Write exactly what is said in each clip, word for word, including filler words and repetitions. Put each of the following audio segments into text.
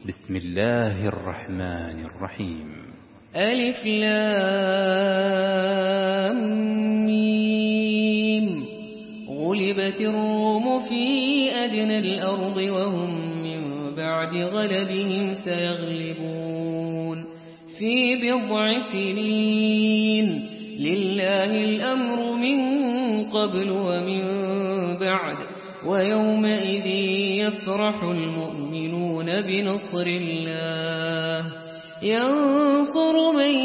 بسم الله الرحمن الرحيم. ألف لام ميم. غلبت الروم في أدنى الأرض وهم من بعد غلبهم سيغلبون في بضع سنين. لله الأمر من قبل ومن بعد ويومئذ يفرح المؤمنون بنصر الله ينصر من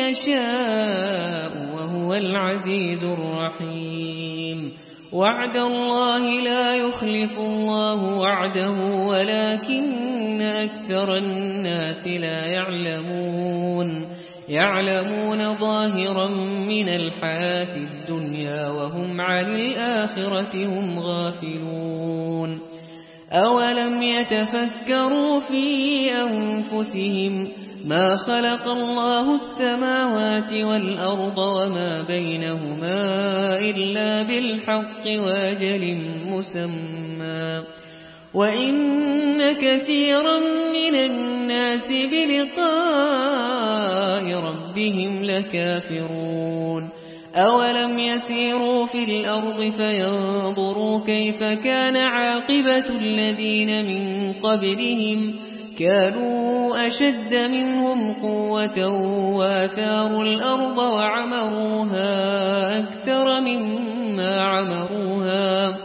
يشاء وهو العزيز الرحيم. وعد الله لا يخلف الله وعده ولكن أكثر الناس لا يعلمون يعلمون ظاهرا من الحياة الدنيا وهم عن الآخرة هم غافلون. أولم يتفكروا في أنفسهم ما خلق الله السماوات والأرض وما بينهما إلا بالحق وأجل مسمى وإن كثيرا من الناس بلقاء ربهم لكافرون. أولم يسيروا في الأرض فينظروا كيف كان عاقبة الذين من قبلهم كانوا أشد منهم قوة وآثاروا الأرض وعمروها أكثر مما عمروها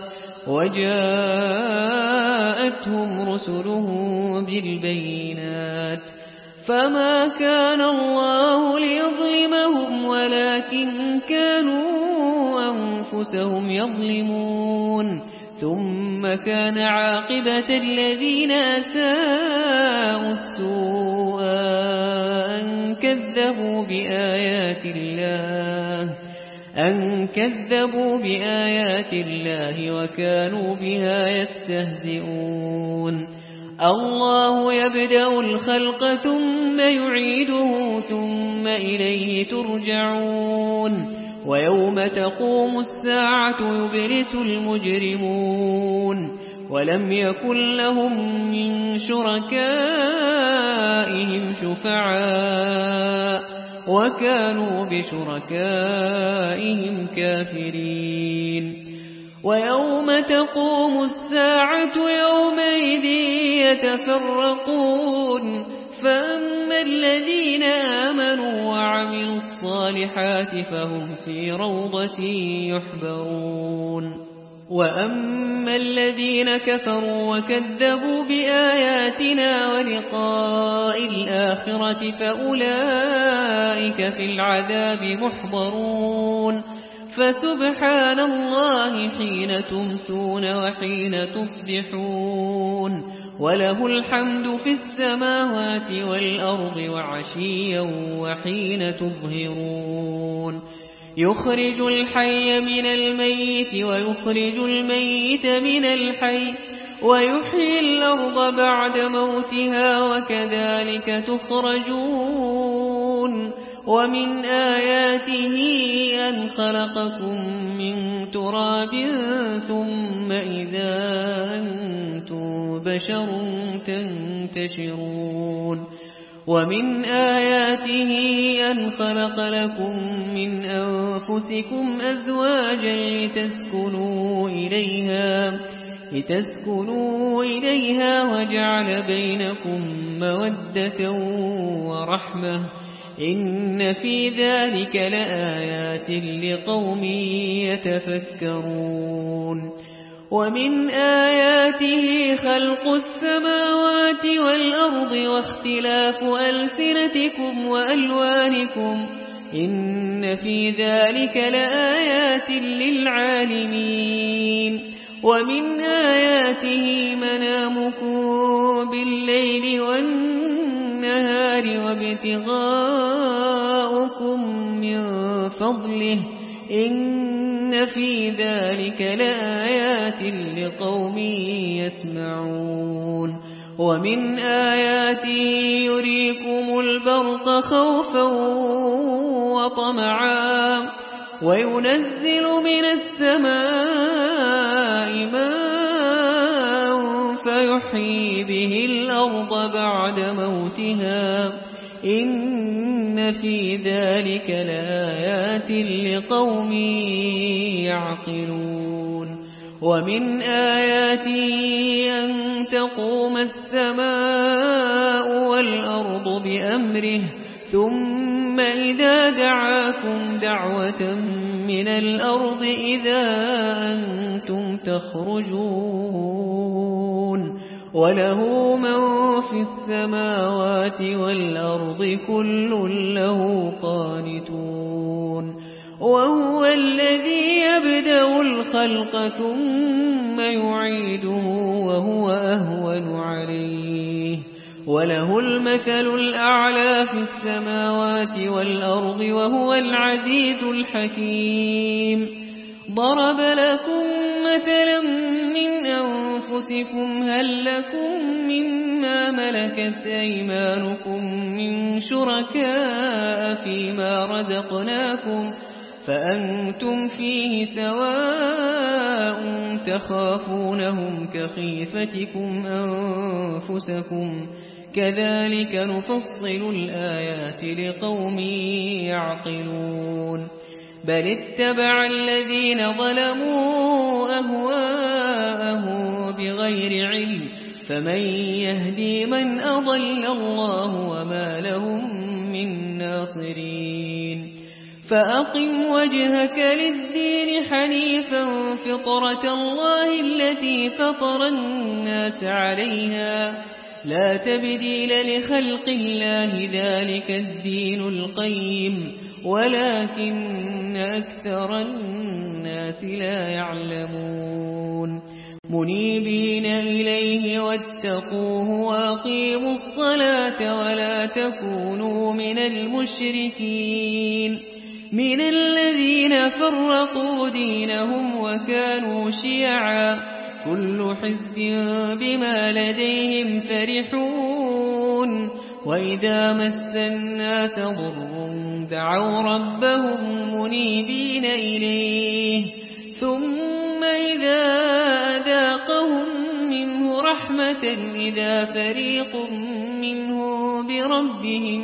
وجاءتهم رسلهم بالبينات فما كان الله ليظلمهم ولكن كانوا أنفسهم يظلمون. ثم كان عاقبة الذين أساءوا السوء أن كذبوا بآيات الله أن كذبوا بآيات الله وكانوا بها يستهزئون. الله يبدأ الخلق ثم يعيده ثم إليه ترجعون. ويوم تقوم الساعة يبرس المجرمون ولم يكن لهم من شركائهم شفعاء وكانوا بشركائهم كافرين. ويوم تقوم الساعة يومئذ يتفرقون فأما الذين آمنوا وعملوا الصالحات فهم في روضة يحبرون وأما الذين كفروا وكذبوا بآياتنا ولقاء الآخرة فأولئك في العذاب محضرون. فسبحان الله حين تمسون وحين تصبحون وله الحمد في السماوات والأرض وعشيا وحين تظهرون. يخرج الحي من الميت ويخرج الميت من الحي ويحيي الأرض بعد موتها وكذلك تخرجون. ومن آياته أن خلقكم من تراب ثم إذا أنتم بشر تنتشرون. ومن آياته أن خلق لكم من أنفسكم أزواجا لتسكنوا إليها لتسكنوا إليها وجعل بينكم مودة ورحمة إن في ذلك لآيات لقوم يتفكرون. ومن آياته خلق السماوات والأرض واختلاف ألسنتكم وألوانكم إن في ذلك لآيات للعالمين. ومن آياته منامكم بالليل والنهار وابتغاؤكم من فضله إن في ذلك لآيات لقوم يسمعون. ومن آياته يريكم البرق خوفا وطمعا وينزل من السماء ماء ويحيي به الأرض بعد موتها إن في ذلك لآيات لقوم يعقلون ومن آياته أن تقوم السماء والأرض بأمره ثم إذا دعاكم دعوة من الأرض إذا أنتم تخرجون وله من في السماوات والأرض كل له قانتون وهو الذي يبدأ الخلق ثم يعيده وهو أهون عليه وله المثل الأعلى في السماوات والأرض وهو العزيز الحكيم ضرب لكم مثلا من أنفسكم هل لكم مما ملكت أيمانكم من شركاء فيما رزقناكم فأنتم فيه سواء تخافونهم كخيفتكم أنفسكم كذلك نفصل الآيات لقوم يعقلون بل اتبع الذين ظلموا أهواءهم بغير علم فمن يهدي من أضل الله وما لهم من ناصرين فأقم وجهك للدين حنيفا فطرة الله التي فطر الناس عليها لا تبديل لخلق الله ذلك الدين القيم ولكن أكثر الناس لا يعلمون منيبين إليه واتقوه وأقيموا الصلاة ولا تكونوا من المشركين من الذين فرقوا دينهم وكانوا شيعا كل حزب بما لديهم فرحون وإذا مس الناس ضر دعوا ربهم منيبين إليه ثم إذا أذاقهم منه رحمة إذا فريق منهم بربهم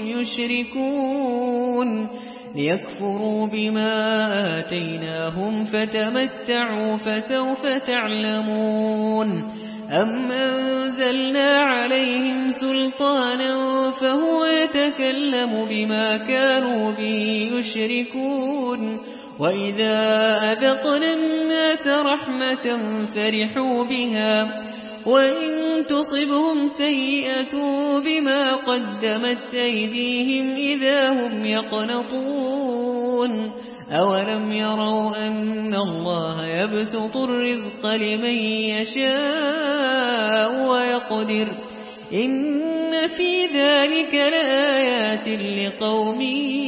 يشركون ليكفروا بما آتيناهم فتمتعوا فسوف تعلمون أم أنزلنا عليهم سلطانا فهو يتكلم بما كانوا به يشركون وإذا أذقنا الناس رحمة فرحوا بها وإن تصبهم سيئة بما قدمت أيديهم إذا هم يقنطون أولم يروا أن الله يبسط الرزق لمن يشاء ويقدر إن في ذلك لآيات لقوم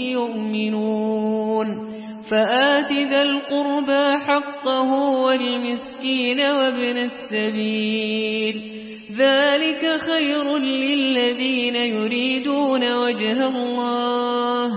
يؤمنون فآت ذا القربى حقه والمسكين وابن السبيل ذلك خير للذين يريدون وجه الله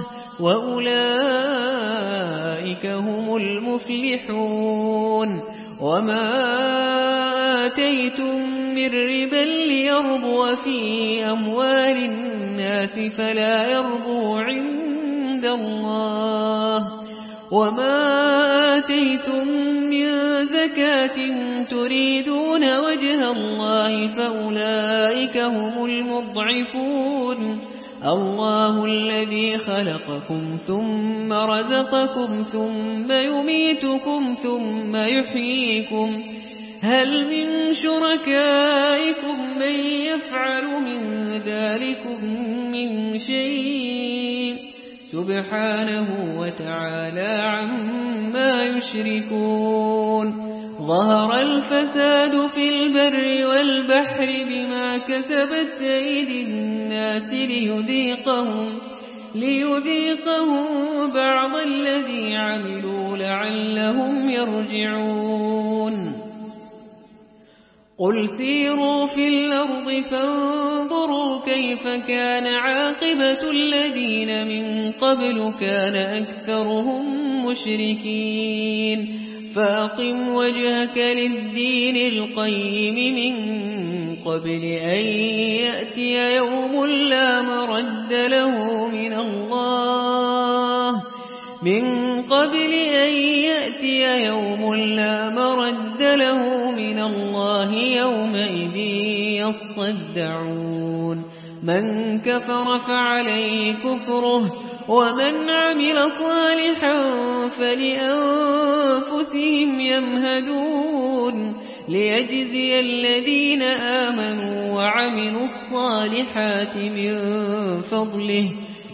وأولئك هم المفلحون وما آتيتم من ربا ليربو في أموال الناس فلا يربو عند الله وما آتيتم من زكاة تريدون وجه الله فأولئك هم المضعفون الله الذي خلقكم ثم رزقكم ثم يميتكم ثم يحييكم هل من شركائكم من يفعل من ذلكم من شيء سبحانه وتعالى عما يشركون ظهر الفساد في البر والبحر بما كسبت أيدي الناس ليذيقهم ليذيقهم بعض الذي عملوا لعلهم يرجعون قل سيروا في الأرض فانظروا كيف كان عاقبة الذين من قبل كان أكثرهم مشركين فأقم وجهك للدين القيم من قبل أن يأتي يوم لا مرد له من الله من قبل أن يأتي يوم لا مرد له من الله يومئذ يصدعون من كفر فعليه كفره ومن عمل صالحا فلأنفسهم يمهدون ليجزي الذين آمنوا وعملوا الصالحات من فضله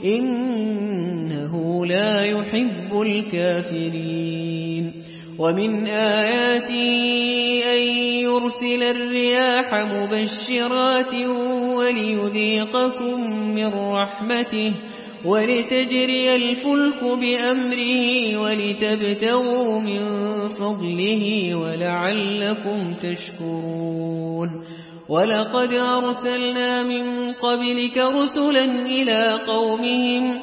إنه لا يحب الكافرين ومن آياته أن يرسل الرياح مبشرات وليذيقكم من رحمته ولتجري الفلك بأمره ولتبتغوا من فضله ولعلكم تشكرون ولقد أرسلنا من قبلك رسلا إلى قومهم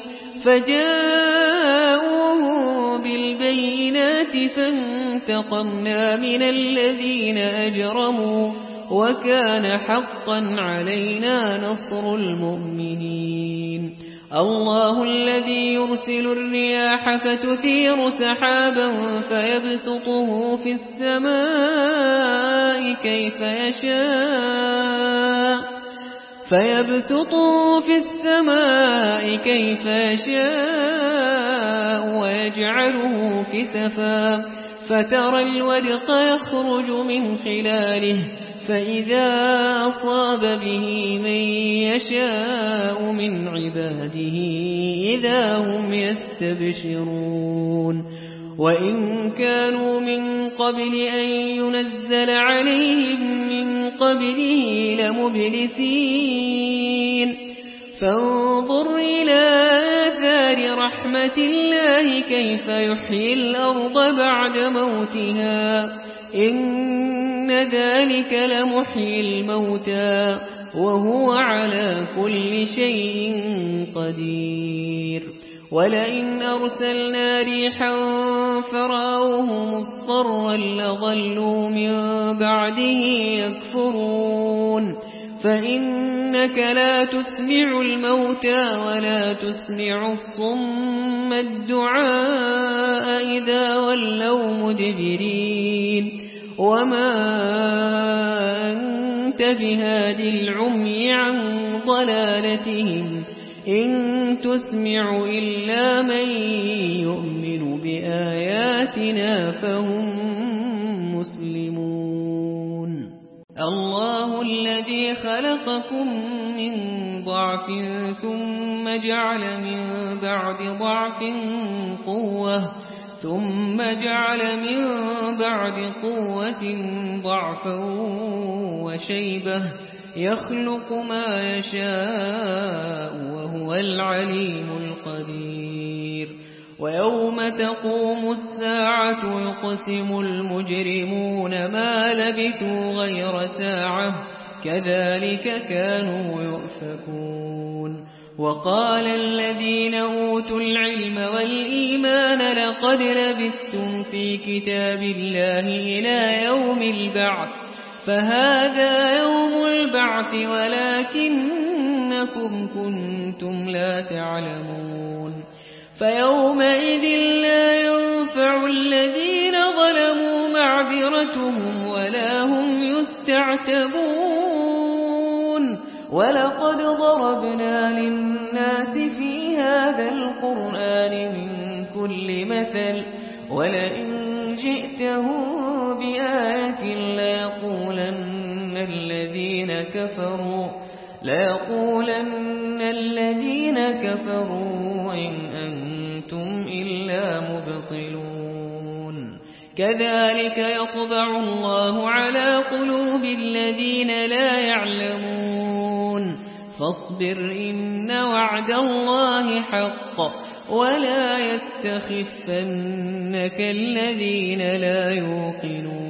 فجاءوهم بالبينات فانتقمنا من الذين أجرموا وكان حقا علينا نصر المؤمنين الله الذي يرسل الرياح فتثير سحابا فيبسطه في السماء كيف يشاء فيبسطه في السماء كيف يشاء ويجعله كسفا فترى الودق يخرج من خلاله فإذا أصاب به من يشاء من عباده إذا هم يستبشرون وإن كانوا من قبل أن ينزل عليهم من قبله لمبلسين فانظر إلى آثار رحمة الله كيف يحيي الأرض بعد موتها إن ذلك لمحيي الموتى وهو على كل شيء قدير ولئن أرسلنا ريحا فرأوه مصفرا لظلوا من بعده يكفرون فإنك لا تسمع الموتى ولا تسمع الصم الدعاء إذا ولوا مدبرين وما أنت بهاد العمي عن ضلالتهم إن تسمع إلا من يؤمن بآياتنا فهم مسلمون الله الذي خلقكم من ضعف ثم جعل من بعد ضعف قوة ثم جعل من بعد قوة ضعفا وشيبة يخلق ما يشاء وهو العليم القدير ويوم تقوم الساعة يقسم المجرمون ما لبثوا غير ساعة كذلك كانوا يؤفكون وقال الذين أوتوا العلم والإيمان لقد لبثتم في كتاب الله إلى يوم البعث فهذا يوم البعث ولكنكم كنتم لا تعلمون فيومئذ لا ينفع الذين ظلموا معذرتهم ولا هم يستعتبون ولقد ضربنا للناس في هذا القرآن من كل مثل ولئن جئتهم بآية ليقولن الذين كفروا ليقولن الذين كفروا إن أنتم إلا مبطلون كذلك يطبع الله على قلوب الذين لا يعلمون فاصبر إن وعد الله حق ولا يستخفنك الذين لا يوقنون